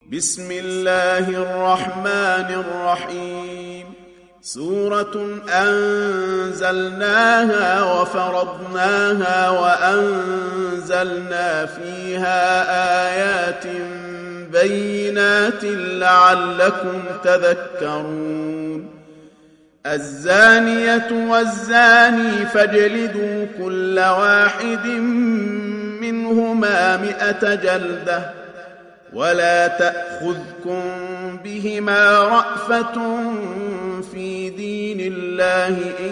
بسم الله الرحمن الرحيم. سورة أنزلناها وفرضناها وأنزلنا فيها آيات بينات لعلكم تذكرون. الزانية والزاني فاجلدوا كل واحد منهما 100 جلدة ولا تأخذكم بهما رأفة في دين الله إن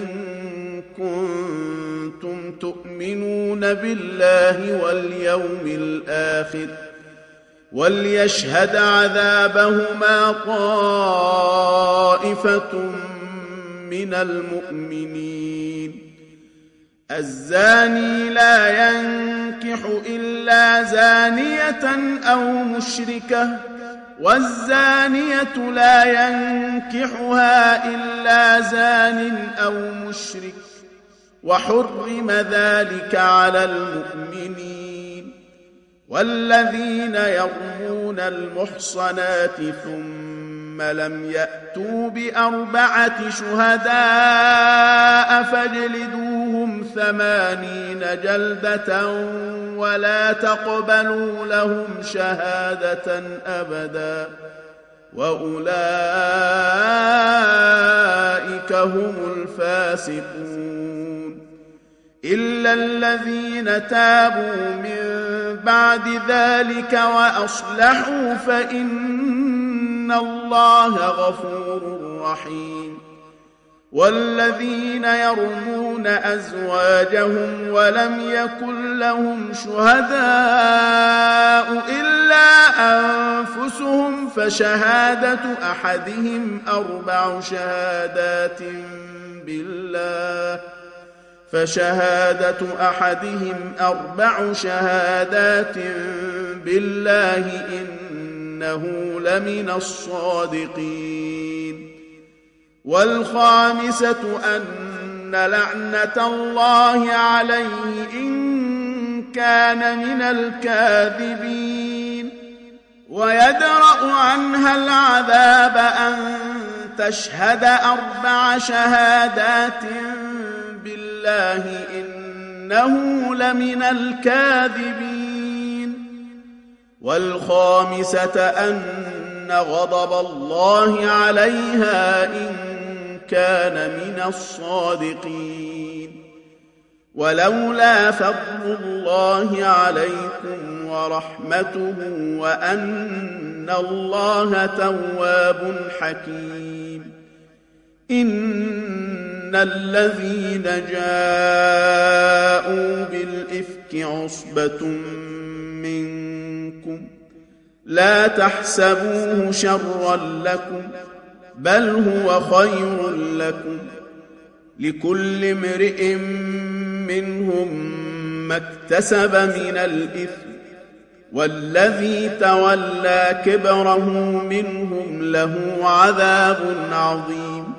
كنتم تؤمنون بالله واليوم الآخر وليشهد عذابهما طائفة من المؤمنين. الزاني لا ينكح إلا زانية أو مشركة والزانية لا ينكحها إلا زان أو مشرك وحرم ذلك على المؤمنين. والذين يرمون المحصنات ثم لم يأتوا ب4 شهداء فاجلدوهم 80 جلدة ولا تقبلوا لهم شهادة أبدا وأولئك هم الفاسقون. إلا الذين تابوا من بعد ذلك وأصلحوا فإن الله غفور رحيم. والذين يرمون أزواجهم ولم يكن لهم شهداء إلا أنفسهم فشهادة أحدهم 4 شهادات بالله إنه لمن الصادقين. والخامسة أن لعنة الله عليه إن كان من الكاذبين. ويدرأ عنها العذاب أن تشهد 4 شهادات بالله إنه لمن الكاذبين. والخامسة أن غضب الله عليها إن كان من الصادقين. ولولا فضل الله عليكم ورحمته وأن الله تواب حكيم. إن الذين جاءوا بالإفك عصبة منكم لا تحسبوه شرا لكم بل هو خير لكم. لكل امرئ منهم ما اكتسب من الإثم والذي تولى كبره منهم له عذاب عظيم.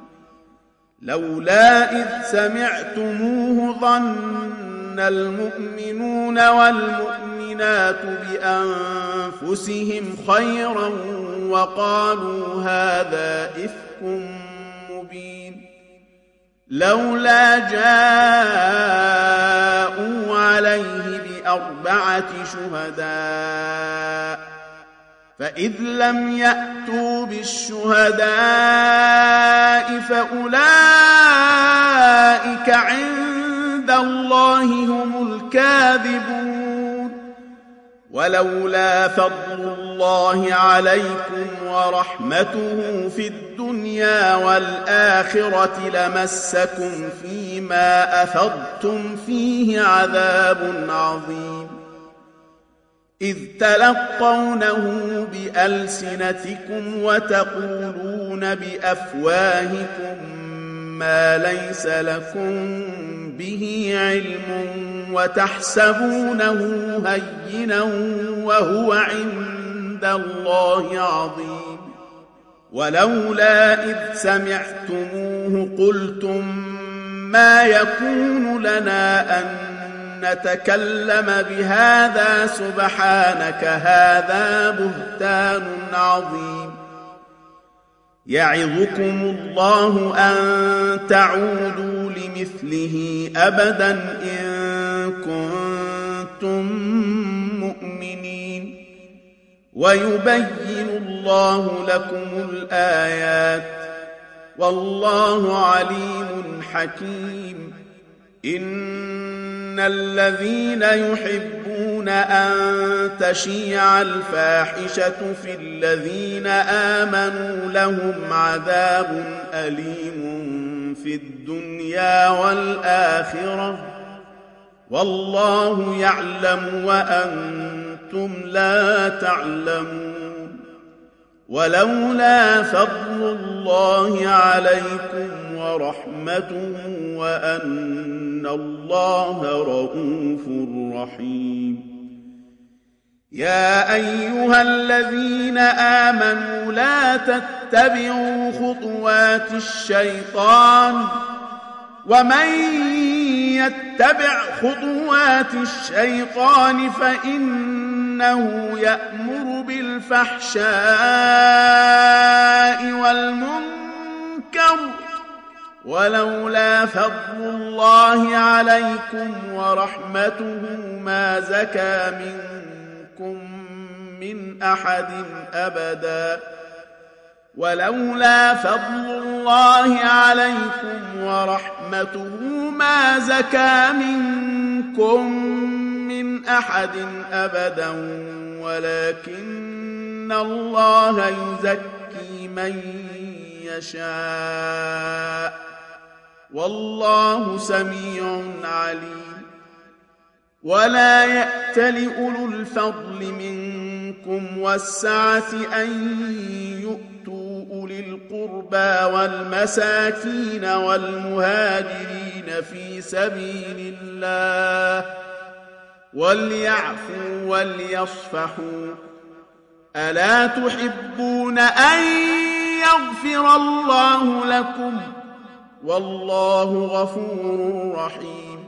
لولا إذ سمعتموه ظن المؤمنون والمؤمنات بأنفسهم خيرا وقالوا هذا إفك مبين. لولا جاءوا عليه ب4 شهداء فإذ لم يأتوا بالشهداء فأولئك عند الله هم الكاذبون. ولولا فضل الله عليكم ورحمته في الدنيا والآخرة لمسكم فيما أفضتم فيه عذاب عظيم. إذ تلقونه بألسنتكم وتقولون بأفواهكم ما ليس لكم به علم وتحسبونه هينا وهو عند الله عظيم. ولولا إذ سمعتموه قلتم ما يكون لنا أن نتكلم بهذا سبحانك هذا بهتان عظيم يعظكم الله أن تعودوا لمثله أبدا إن كنتم مؤمنين ويبين الله لكم الآيات والله عليم حكيم إن الذين يحبون أن تشيع الفاحشة في الذين آمنوا لهم عذاب أليم في الدنيا والآخرة والله يعلم وأنتم لا تعلمون ولولا فضل الله عليكم ورحمته وأن الله رؤوف رحيم يا أيها الذين آمنوا لا تتبعوا خطوات الشيطان ومن يتبع خطوات الشيطان فإنه يأمر بالفحشاء والمنكر ولولا فضل الله عليكم ورحمته ما زكى منكم من أحد أبدا ولولا فضل الله عليكم ورحمته ما زكى منكم من أحد أبدا ولكن الله يزكي من يشاء والله سميع عليم ولا يأتل أولو الفضل منكم والسعة أن يؤتوا أولي القربى والمساكين والمهاجرين في سبيل الله وليعفوا وليصفحوا ألا تحبون أن يغفر الله لكم والله غفور رحيم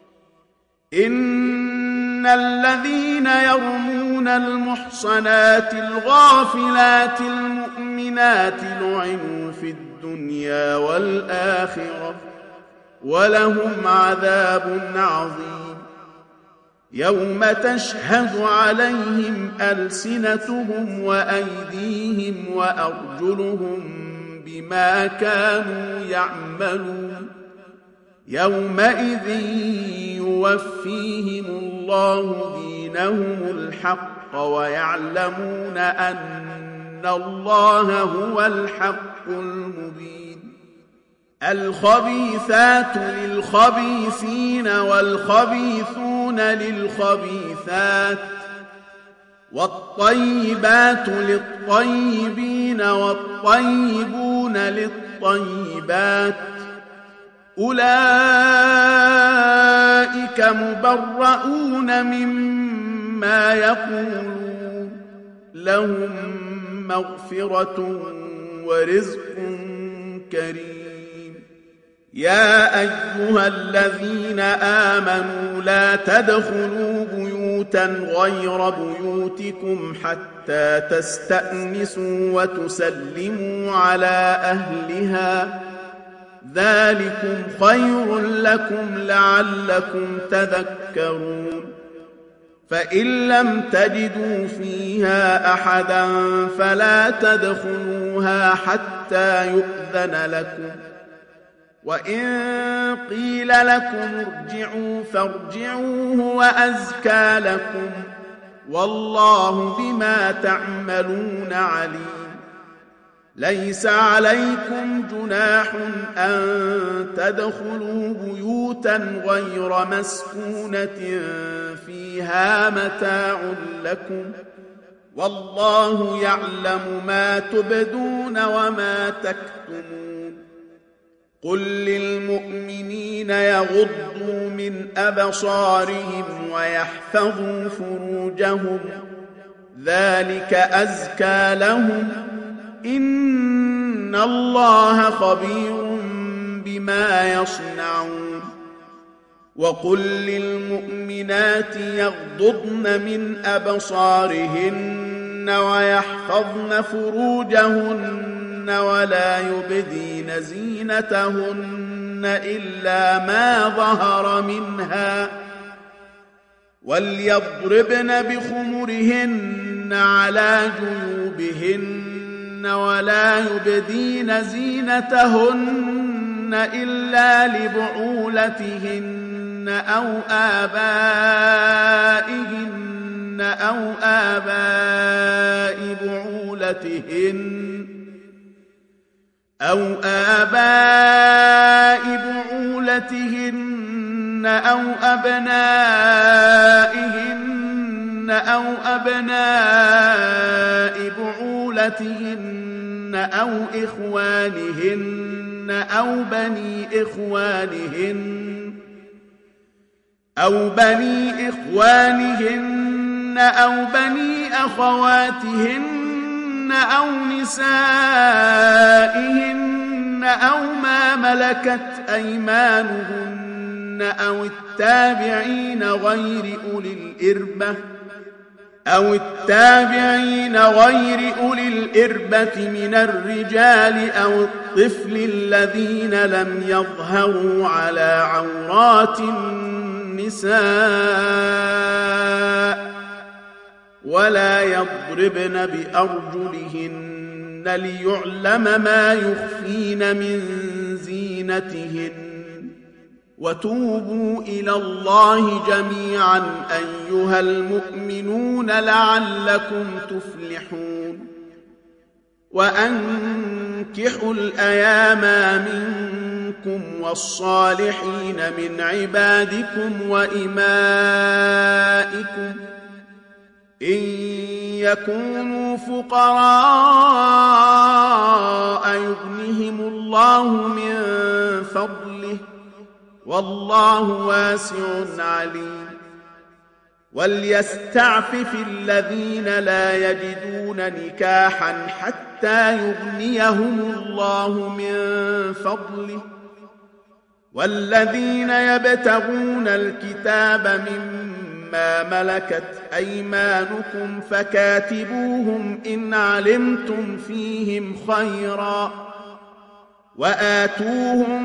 إن الذين يرمون المحصنات الغافلات المؤمنات لعنوا في الدنيا والآخرة ولهم عذاب عظيم يوم تشهد عليهم ألسنتهم وأيديهم وأرجلهم بما كانوا يعملون يومئذ يوفيهم الله دينهم الحق ويعلمون أن الله هو الحق المبين الخبيثات للخبيثين والخبيثون للخبيثات والطيبات للطيبين والطيبون للطيبات أولئك مبرؤون مما يقولون لهم مغفرة ورزق كريم يا أيها الذين آمنوا لا تدخلوا بيوتا غير بيوتكم حتى تستأنسوا وتسلموا على أهلها ذلكم خير لكم لعلكم تذكرون فإن لم تجدوا فيها أحدا فلا تدخلوها حتى يؤذن لكم وإن قيل لكم ارجعوا فارجعوا هو أزكى لكم والله بما تعملون عليم ليس عليكم جناح أن تدخلوا بيوتا غير مسكونة فيها متاع لكم والله يعلم ما تبدون وما تكتمون قل للمؤمنين يغضوا من أبصارهم ويحفظوا فروجهم ذلك أزكى لهم إن الله خبير بما يصنعون وقل للمؤمنات يغضضن من أبصارهن ويحفظن فروجهن ولا يبدين زينتهن إلا ما ظهر منها وليضربن بخمرهن على جيوبهن ولا يبدين زينتهن إلا لبعولتهن أو آبائهن أو آباء بعولتهن أو أبنائهن أو أبناء بعولتهن أو إخوانهن أو بني إخوانهن أو بني أخواتهن أو نسائهن أو ما ملكت أيمانهن أو التابعين غير أولي الإربة من الرجال أو الطفل الذين لم يظهروا على عورات النساء ولا يضربن بأرجلهن ليعلم ما يخفين من زينتهن وتوبوا إلى الله جميعا أيها المؤمنون لعلكم تفلحون وأنكحوا الأيام منكم والصالحين من عبادكم وإمائكم إن يكونوا فقراء يغنهم الله من فضله والله واسع عليم وليستعفف الذين لا يجدون نكاحا حتى يغنيهم الله من فضله والذين يبتغون الكتاب مما ملكت أيمانكم فكاتبوهم إن علمتم فيهم خيرا وآتوهم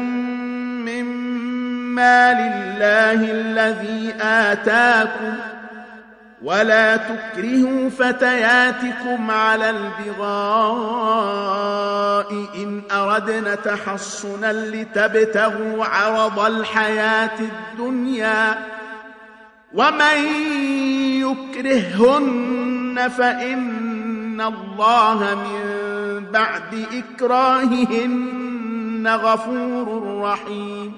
مما لله الذي آتاكم ولا تكرهوا فتياتكم على البغاء إن أردنا تحصنا لتبتغوا عرض الحياة الدنيا ومن يكرههن فإن الله من بعد إكراههن غفور رحيم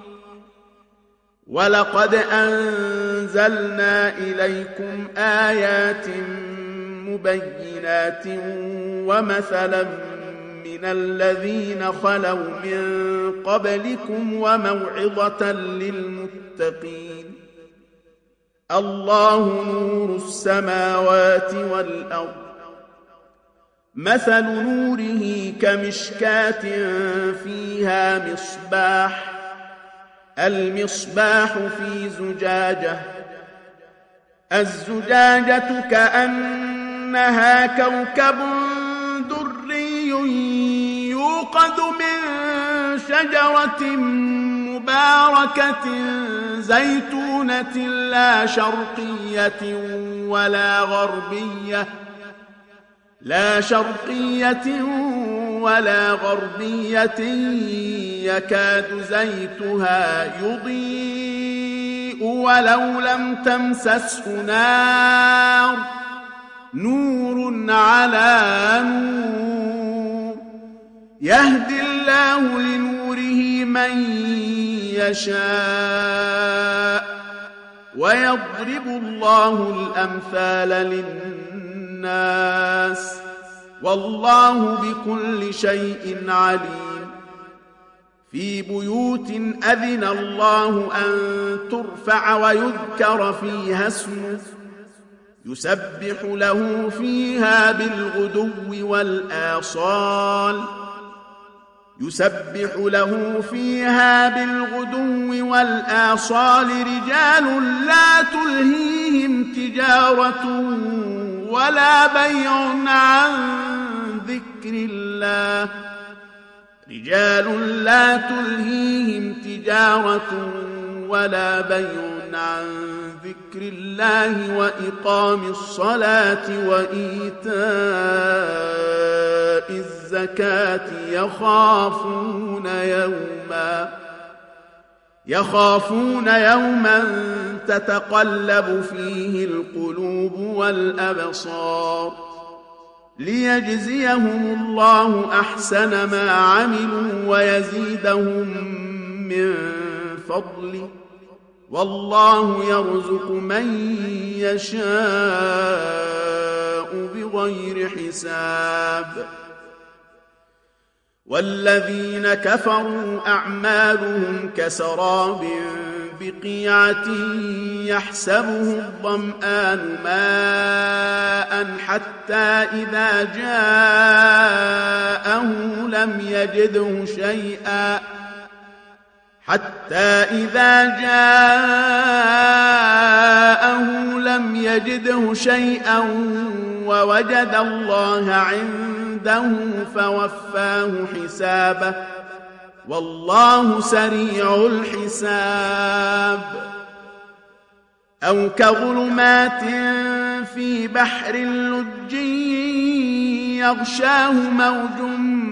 ولقد أنزلنا إليكم آيات مبينات ومثلا من الذين خلوا من قبلكم وموعظة للمتقين الله نور السماوات والأرض مثل نوره كمشكاة فيها مصباح المصباح في زجاجة الزجاجة كأنها كوكب دري يوقد من شجرة مباركة زيتونة لا شرقية ولا غربية يكاد زيتها يضيء ولو لم تمسسه نار نور على نور يهدي الله لنوره من يشاء ويضرب الله الأمثال للناس والله بكل شيء عليم في بيوت أذن الله أن ترفع ويذكر فيها اسمه يسبح له فيها بالغدو والآصال يسبح له فيها بالغدو والآصال رجال لا تلهيهم تجارة ولا بيع عن ذكر الله ولا بيع عن ذكر الله وإقام الصلاة وإيتاء الزكاة يخافون يوما تتقلب فيه القلوب والأبصار ليجزيهم الله أحسن ما عملوا ويزيدهم من فضله والله يرزق من يشاء بغير حساب والذين كفروا أعمالهم كسراب بقيعة يحسبه الظمآن ماء حتى إذا جاءه لم يجده شيئا ووجد الله عنده فوفاه حسابه والله سريع الحساب أو كظلمات في بحر لجي يغشاه موج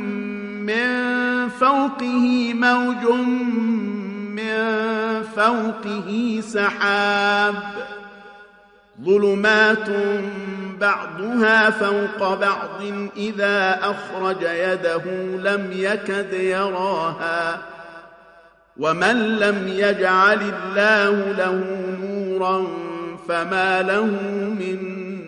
من فوقه سحاب ظلمات بعضها فوق بعض إذا أخرج يده لم يكد يراها ومن لم يجعل الله له نورا فما له من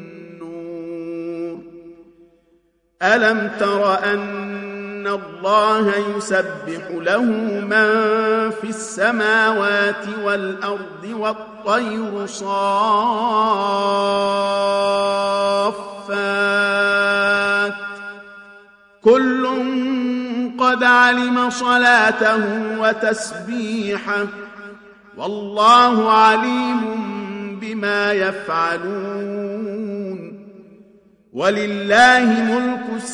نور ألم تر أن الله يسبح له من في السماوات والأرض والطير صافات كل قد علم صلاته وتسبيحه والله عليم بما يفعلون ولله ملك